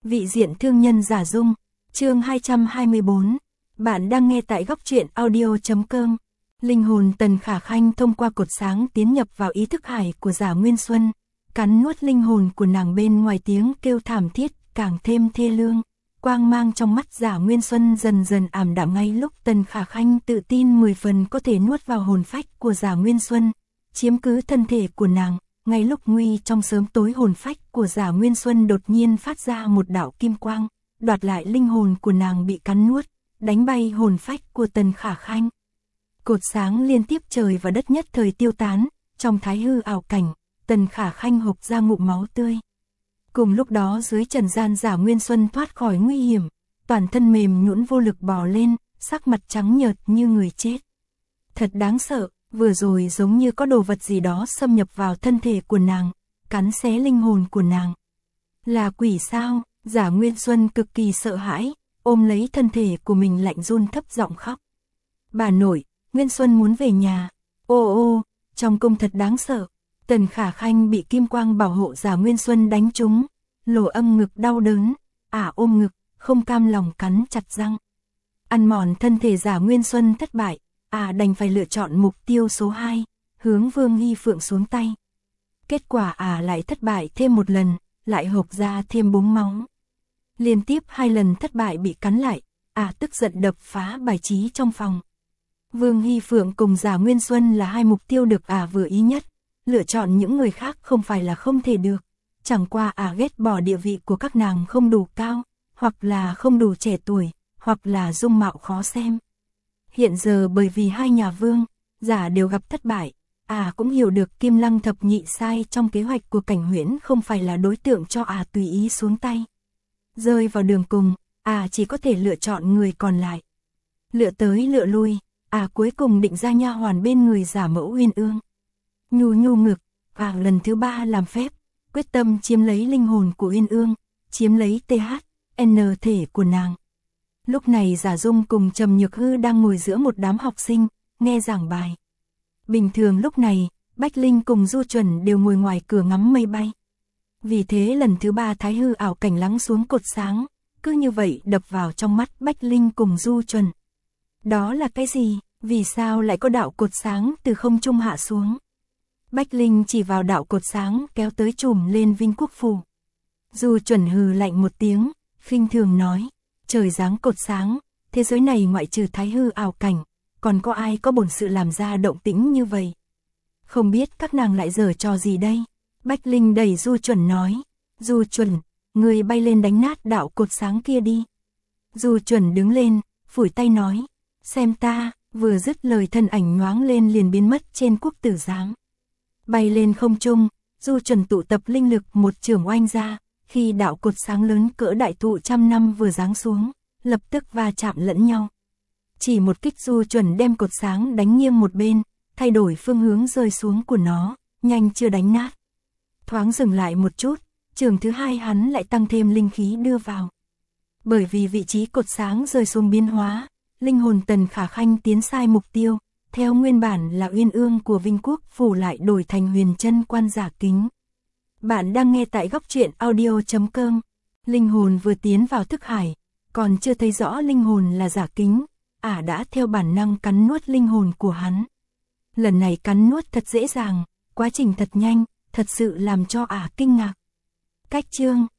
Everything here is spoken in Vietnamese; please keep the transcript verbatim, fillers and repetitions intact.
Vị diện thương nhân giả dung, chương hai trăm hai mươi bốn. Bạn đang nghe tại góc truyện audio.com. Linh hồn Tần Khả Khanh thông qua cột sáng tiến nhập vào ý thức hải của Giả Nguyên Xuân, cắn nuốt linh hồn của nàng bên ngoài tiếng kêu thảm thiết, càng thêm thê lương. Quang mang trong mắt Giả Nguyên Xuân dần dần ảm đạm ngay lúc Tần Khả Khanh tự tin mười phần có thể nuốt vào hồn phách của Giả Nguyên Xuân, chiếm cứ thân thể của nàng. Ngay lúc nguy trong sớm tối hồn phách của Giả Nguyên Xuân đột nhiên phát ra một đạo kim quang, đoạt lại linh hồn của nàng bị cắn nuốt, đánh bay hồn phách của Tần Khả Khanh. Cột sáng liên tiếp trời và đất nhất thời tiêu tán, trong thái hư ảo cảnh, Tần Khả Khanh hộc ra ngụm máu tươi. Cùng lúc đó dưới trần gian Giả Nguyên Xuân thoát khỏi nguy hiểm, toàn thân mềm nhũn vô lực bò lên, sắc mặt trắng nhợt như người chết. Thật đáng sợ. Vừa rồi giống như có đồ vật gì đó xâm nhập vào thân thể của nàng, cắn xé linh hồn của nàng. Là quỷ sao? Giả Nguyên Xuân cực kỳ sợ hãi, ôm lấy thân thể của mình lạnh run thấp giọng khóc. Bà nội, Nguyên Xuân muốn về nhà. Ô ô, trong cung thật đáng sợ. Tần Khả Khanh bị kim quang bảo hộ Giả Nguyên Xuân đánh trúng, lỗ âm ngực đau đớn, ả ôm ngực, không cam lòng cắn chặt răng. Ăn mòn thân thể Giả Nguyên Xuân thất bại. À đành phải lựa chọn mục tiêu số hai, hướng Vương Hy Phượng xuống tay. Kết quả à lại thất bại thêm một lần, lại hộc ra thêm búng máu. Liên tiếp hai lần thất bại bị cắn lại, à tức giận đập phá bài trí trong phòng. Vương Hy Phượng cùng Giả Nguyên Xuân là hai mục tiêu được à vừa ý nhất, lựa chọn những người khác không phải là không thể được. Chẳng qua à ghét bỏ địa vị của các nàng không đủ cao, hoặc là không đủ trẻ tuổi, hoặc là dung mạo khó xem. Hiện giờ bởi vì hai nhà Vương, Giả đều gặp thất bại, à cũng hiểu được Kim Lăng thập nhị sai trong kế hoạch của Cảnh Huyễn không phải là đối tượng cho à tùy ý xuống tay. Rơi vào đường cùng, à chỉ có thể lựa chọn người còn lại. Lựa tới lựa lui, à cuối cùng định ra nha hoàn bên người Giả Mẫu Uyên Ương. Nhu nhu ngực, à lần thứ ba làm phép, quyết tâm chiếm lấy linh hồn của Uyên Ương, chiếm lấy tê hát, en thể của nàng. Lúc này Giả Dung cùng Trầm Nhược Hư đang ngồi giữa một đám học sinh, nghe giảng bài. Bình thường lúc này, Bách Linh cùng Du Chuẩn đều ngồi ngoài cửa ngắm mây bay. Vì thế lần thứ ba thái hư ảo cảnh lắng xuống cột sáng, cứ như vậy đập vào trong mắt Bách Linh cùng Du Chuẩn. Đó là cái gì? Vì sao lại có đạo cột sáng từ không trung hạ xuống? Bách Linh chỉ vào đạo cột sáng kéo tới trùm lên Vinh Quốc Phủ. Du Chuẩn hừ lạnh một tiếng, khinh thường nói. Trời giáng cột sáng, thế giới này ngoại trừ thái hư ảo cảnh, còn có ai có bổn sự làm ra động tĩnh như vậy? Không biết các nàng lại giở trò gì đây? Bách Linh đẩy Du Chuẩn nói. Du Chuẩn, người bay lên đánh nát đạo cột sáng kia đi. Du Chuẩn đứng lên, phủi tay nói. Xem ta, vừa dứt lời thân ảnh nhoáng lên liền biến mất trên quốc tử giám. Bay lên không trung, Du Chuẩn tụ tập linh lực một chưởng oanh ra. Khi đạo cột sáng lớn cỡ đại thụ trăm năm vừa giáng xuống, lập tức va chạm lẫn nhau. Chỉ một kích Du Chuẩn đem cột sáng đánh nghiêng một bên, thay đổi phương hướng rơi xuống của nó, nhanh chưa đánh nát. Thoáng dừng lại một chút, trường thứ hai hắn lại tăng thêm linh khí đưa vào. Bởi vì vị trí cột sáng rơi xuống biến hóa, linh hồn Tần Khả Khanh tiến sai mục tiêu, theo nguyên bản là Uyên Ương của Vinh Quốc Phủ lại đổi thành Huyền Chân Quan giả kính. Bạn đang nghe tại góc truyện audio.com. Linh hồn vừa tiến vào thức hải, còn chưa thấy rõ linh hồn là giả kính, ả đã theo bản năng cắn nuốt linh hồn của hắn. Lần này cắn nuốt thật dễ dàng, quá trình thật nhanh, thật sự làm cho ả kinh ngạc. Cách chương